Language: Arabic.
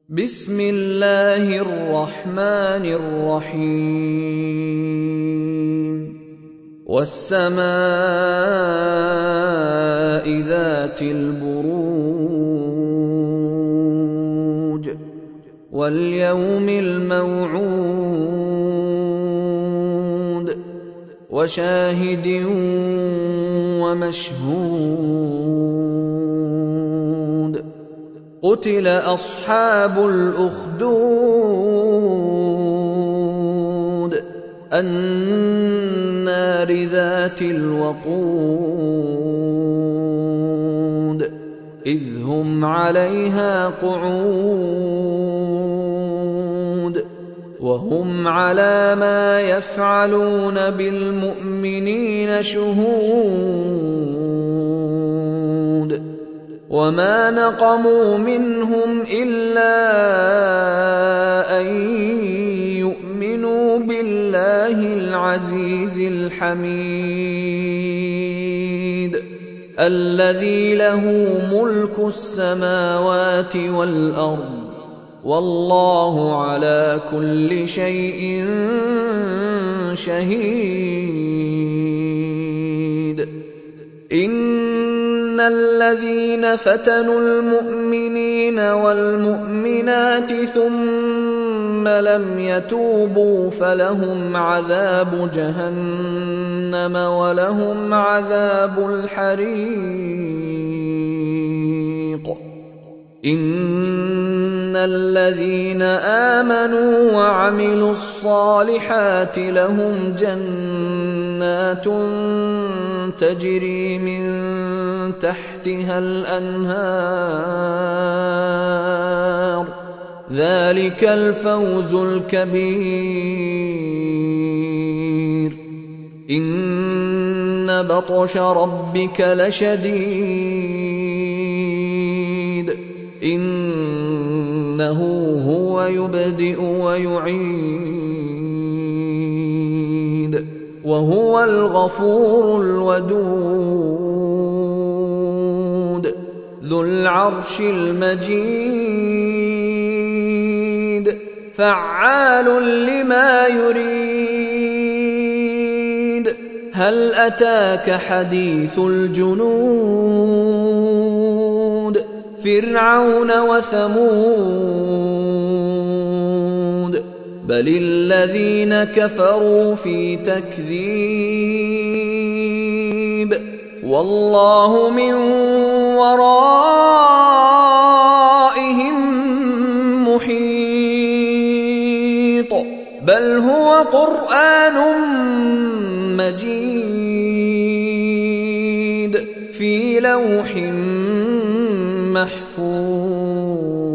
بسم الله الرحمن الرحيم والسماء ذات البروج واليوم الموعود وشاهد ومشهود قتل أصحاب الأخدود النار ذات الوقود إذ هم عليها قعود وهم على ما يفعلون بالمؤمنين شهود وما نقموا منهم إلا أن يؤمنوا بالله العزيز الحميد الذي له ملك السماوات والأرض والله على كل شيء شهيد إن الذين فتنوا المؤمنين والمؤمنات ثم لم يتوبوا فلهم عذاب جهنم ولهم عذاب الحريق إن الذين آمنوا وعملوا الصالحات لهم جنات تجري من تحتها الأنهار ذلك الفوز الكبير إن بطش ربك لشديد إنه هو يبدئ ويعيد وهو الغفور الودود ذو العرش المجيد فعال لما يريد هل أتاك حديث الجنود فرعون وثمود بل الذين كفروا في تكذيب والله من ورائهم محيط بل هو قرآن مجيد في لوح محفوظ